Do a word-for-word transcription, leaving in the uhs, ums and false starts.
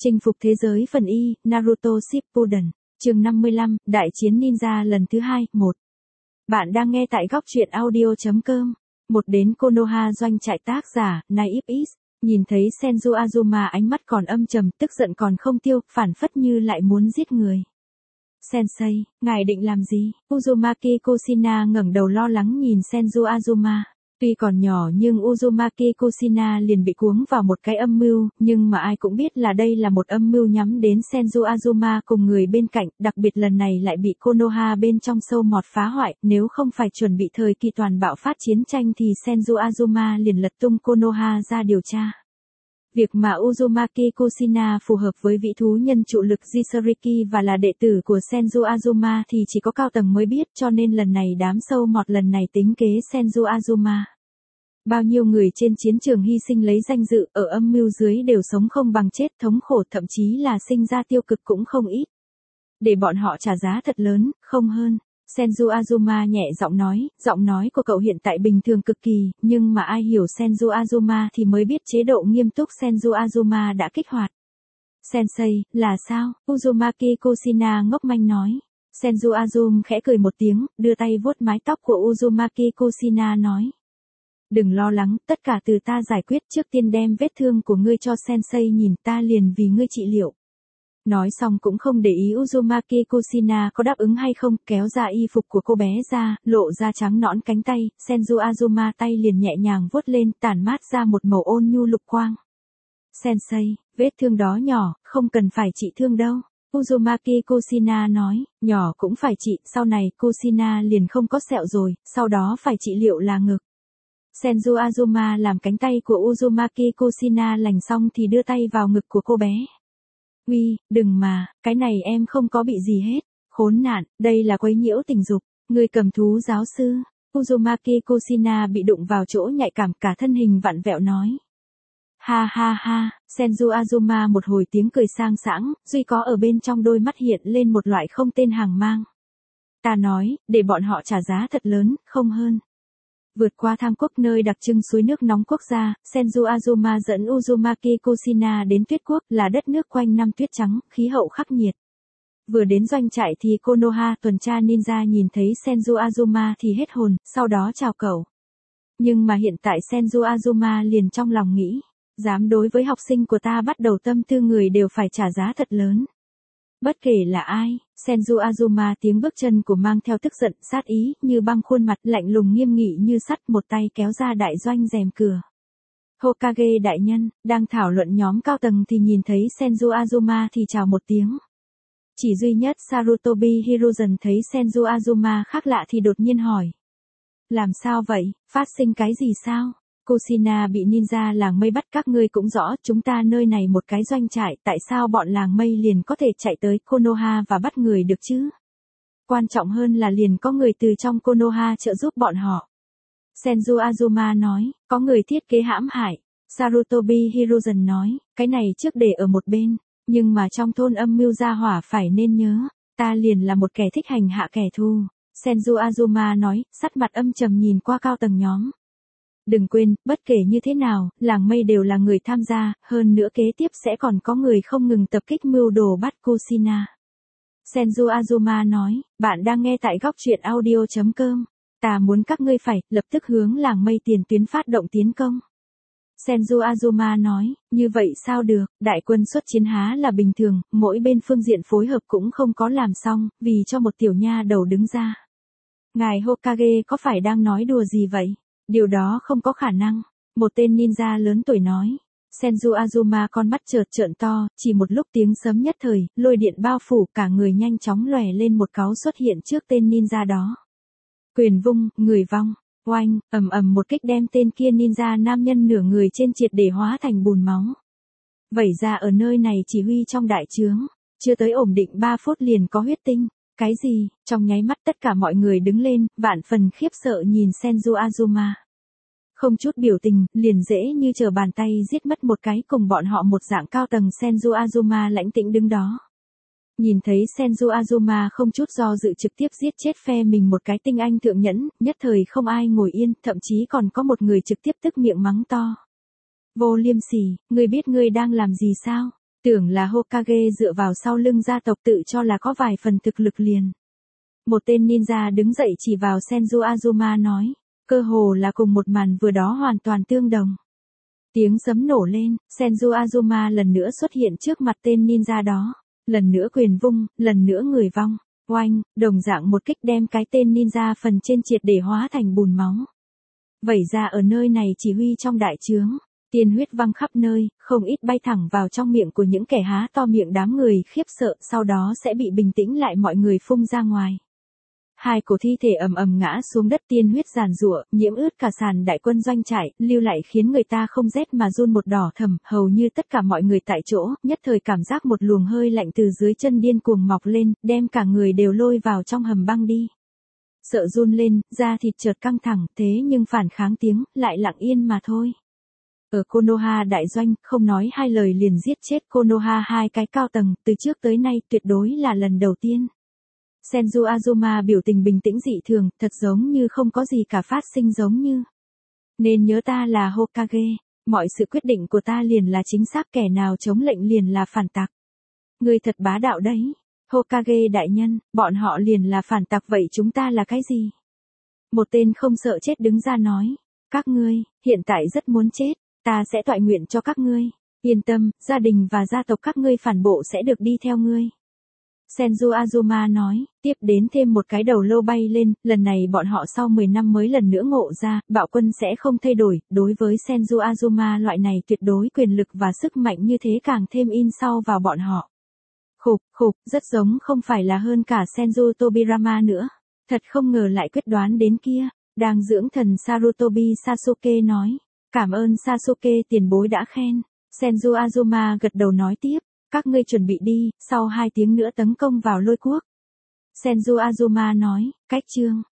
Chinh phục thế giới phần Y, Naruto Shippuden, chương năm mươi lăm, Đại chiến ninja lần thứ hai, một. Bạn đang nghe tại góc truyện audio.com. Một đến Konoha doanh trại tác giả, Naive Is, nhìn thấy Senju Azuma ánh mắt còn âm trầm, tức giận còn không tiêu, phản phất như lại muốn giết người. Sensei, ngài định làm gì? Uzumaki Kushina ngẩng đầu lo lắng nhìn Senju Azuma. Tuy còn nhỏ nhưng Uzumaki Kushina liền bị cuống vào một cái âm mưu, nhưng mà ai cũng biết là đây là một âm mưu nhắm đến Senju Azuma cùng người bên cạnh, đặc biệt lần này lại bị Konoha bên trong sâu mọt phá hoại, nếu không phải chuẩn bị thời kỳ toàn bạo phát chiến tranh thì Senju Azuma liền lật tung Konoha ra điều tra. Việc mà Uzumaki Kushina phù hợp với vị thú nhân trụ lực Jinchuriki và là đệ tử của Senju Azuma thì chỉ có cao tầng mới biết, cho nên lần này đám sâu mọt lần này tính kế Senju Azuma. Bao nhiêu người trên chiến trường hy sinh lấy danh dự, ở âm mưu dưới đều sống không bằng chết, thống khổ, thậm chí là sinh ra tiêu cực cũng không ít. Để bọn họ trả giá thật lớn, không hơn. Senju Azuma nhẹ giọng nói, giọng nói của cậu hiện tại bình thường cực kỳ, nhưng mà ai hiểu Senju Azuma thì mới biết chế độ nghiêm túc Senju Azuma đã kích hoạt. Sensei, là sao? Uzumaki Kushina ngốc manh nói. Senju Azum khẽ cười một tiếng, đưa tay vuốt mái tóc của Uzumaki Kushina nói. Đừng lo lắng, tất cả từ ta giải quyết, trước tiên đem vết thương của ngươi cho Sensei nhìn, ta liền vì ngươi trị liệu. Nói xong cũng không để ý Uzumaki Kushina có đáp ứng hay không, kéo ra y phục của cô bé ra, lộ ra trắng nõn cánh tay, Senju Azuma tay liền nhẹ nhàng vuốt lên, tản mát ra một màu ôn nhu lục quang. Sensei, vết thương đó nhỏ, không cần phải trị thương đâu. Uzumaki Kushina nói, nhỏ cũng phải trị, sau này Kushina liền không có sẹo rồi, sau đó phải trị liệu là ngực. Senju Azuma làm cánh tay của Uzumaki Kushina lành xong thì đưa tay vào ngực của cô bé. Uy, đừng mà, cái này em không có bị gì hết. Khốn nạn, đây là quấy nhiễu tình dục. Người cầm thú giáo sư. Uzumaki Kushina bị đụng vào chỗ nhạy cảm, cả thân hình vặn vẹo nói. Ha ha ha, Senju Azuma một hồi tiếng cười sang sảng, duy có ở bên trong đôi mắt hiện lên một loại không tên hàng mang. Ta nói, để bọn họ trả giá thật lớn, không hơn. Vượt qua Tham Quốc nơi đặc trưng suối nước nóng quốc gia, Senju Azuma dẫn Uzumaki Kushina đến Tuyết Quốc, là đất nước quanh năm tuyết trắng, khí hậu khắc nghiệt. Vừa đến doanh trại thì Konoha tuần tra ninja nhìn thấy Senju Azuma thì hết hồn, sau đó chào cậu. Nhưng mà hiện tại Senju Azuma liền trong lòng nghĩ, dám đối với học sinh của ta bắt đầu tâm tư người đều phải trả giá thật lớn. Bất kể là ai, Senju Azuma tiếng bước chân của mang theo tức giận, sát ý, như băng khuôn mặt, lạnh lùng nghiêm nghị như sắt, một tay kéo ra đại doanh rèm cửa. Hokage đại nhân, đang thảo luận nhóm cao tầng thì nhìn thấy Senju Azuma thì chào một tiếng. Chỉ duy nhất Sarutobi Hiruzen thấy Senju Azuma khác lạ thì đột nhiên hỏi. Làm sao vậy, phát sinh cái gì sao? Kushina bị ninja làng mây bắt, các ngươi cũng rõ, chúng ta nơi này một cái doanh trại, tại sao bọn làng mây liền có thể chạy tới Konoha và bắt người được chứ? Quan trọng hơn là liền có người từ trong Konoha trợ giúp bọn họ. Senju Azuma nói, có người thiết kế hãm hại. Sarutobi Hiruzen nói, cái này trước để ở một bên, nhưng mà trong thôn âm mưu gia hỏa phải nên nhớ, ta liền là một kẻ thích hành hạ kẻ thù. Senju Azuma nói, sắc mặt âm trầm nhìn qua cao tầng nhóm. Đừng quên, bất kể như thế nào, làng mây đều là người tham gia, hơn nữa kế tiếp sẽ còn có người không ngừng tập kích mưu đồ bắt Kushina. Senju Azuma nói, bạn đang nghe tại góc truyện audio.com. Ta muốn các ngươi phải, lập tức hướng làng mây tiền tuyến phát động tiến công. Senju Azuma nói, như vậy sao được, đại quân xuất chiến há là bình thường, mỗi bên phương diện phối hợp cũng không có làm xong, vì cho một tiểu nha đầu đứng ra. Ngài Hokage có phải đang nói đùa gì vậy? Điều đó không có khả năng. Một tên ninja lớn tuổi nói. Senju Azuma con mắt chợt trợn to, chỉ một lúc tiếng sấm nhất thời, lôi điện bao phủ, cả người nhanh chóng lòe lên một cáu xuất hiện trước tên ninja đó. Quyền vung, người vong, oanh, ầm ầm một kích đem tên kia ninja nam nhân nửa người trên triệt để hóa thành bùn máu. Vẩy ra ở nơi này chỉ huy trong đại trướng, chưa tới ổn định ba phút liền có huyết tinh. Cái gì? Trong nháy mắt tất cả mọi người đứng lên, vạn phần khiếp sợ nhìn Senju Azuma. Không chút biểu tình, liền dễ như trở bàn tay giết mất một cái, cùng bọn họ một dạng cao tầng. Senju Azuma lãnh tĩnh đứng đó. Nhìn thấy Senju Azuma không chút do dự trực tiếp giết chết phe mình một cái tinh anh thượng nhẫn, nhất thời không ai ngồi yên, thậm chí còn có một người trực tiếp tức miệng mắng to. Vô liêm sỉ, ngươi biết ngươi đang làm gì sao? Tưởng là Hokage dựa vào sau lưng gia tộc tự cho là có vài phần thực lực liền. Một tên ninja đứng dậy chỉ vào Senju Azuma nói, cơ hồ là cùng một màn vừa đó hoàn toàn tương đồng. Tiếng sấm nổ lên, Senju Azuma lần nữa xuất hiện trước mặt tên ninja đó. Lần nữa quyền vung, lần nữa người vong. Oanh, đồng dạng một kích đem cái tên ninja phần trên triệt để hóa thành bùn máu. Vẩy ra ở nơi này chỉ huy trong đại trướng. Tiên huyết văng khắp nơi, không ít bay thẳng vào trong miệng của những kẻ há to miệng đám người khiếp sợ, sau đó sẽ bị bình tĩnh lại mọi người phun ra ngoài. Hai cổ thi thể ầm ầm ngã xuống đất, tiên huyết giàn giụa, nhiễm ướt cả sàn đại quân doanh trại, lưu lại khiến người ta không rét mà run một đỏ thầm, hầu như tất cả mọi người tại chỗ, nhất thời cảm giác một luồng hơi lạnh từ dưới chân điên cuồng mọc lên, đem cả người đều lôi vào trong hầm băng đi. Sợ run lên, da thịt chợt căng thẳng, thế nhưng phản kháng tiếng, lại lặng yên mà thôi. Ở Konoha đại doanh, không nói hai lời liền giết chết Konoha hai cái cao tầng, từ trước tới nay tuyệt đối là lần đầu tiên. Senju Azuma biểu tình bình tĩnh dị thường, thật giống như không có gì cả phát sinh giống như. Nên nhớ ta là Hokage, mọi sự quyết định của ta liền là chính xác, kẻ nào chống lệnh liền là phản tặc. Ngươi thật bá đạo đấy. Hokage đại nhân, bọn họ liền là phản tặc, vậy chúng ta là cái gì? Một tên không sợ chết đứng ra nói, các ngươi, hiện tại rất muốn chết, ta sẽ toại nguyện cho các ngươi. Yên tâm, gia đình và gia tộc các ngươi phản bộ sẽ được đi theo ngươi. Senju Azuma nói, tiếp đến thêm một cái đầu lâu bay lên, lần này bọn họ sau mười năm mới lần nữa ngộ ra, bạo quân sẽ không thay đổi, đối với Senju Azuma loại này tuyệt đối quyền lực và sức mạnh như thế càng thêm in sau vào bọn họ. Khục, khục, rất giống không phải là hơn cả Senju Tobirama nữa. Thật không ngờ lại quyết đoán đến kia, đang dưỡng thần Sarutobi Sasuke nói, cảm ơn Sasuke tiền bối đã khen. Senju Azuma gật đầu nói tiếp. Các ngươi chuẩn bị đi, sau hai tiếng nữa tấn công vào lôi quốc. Senju Azuma nói, cách chương.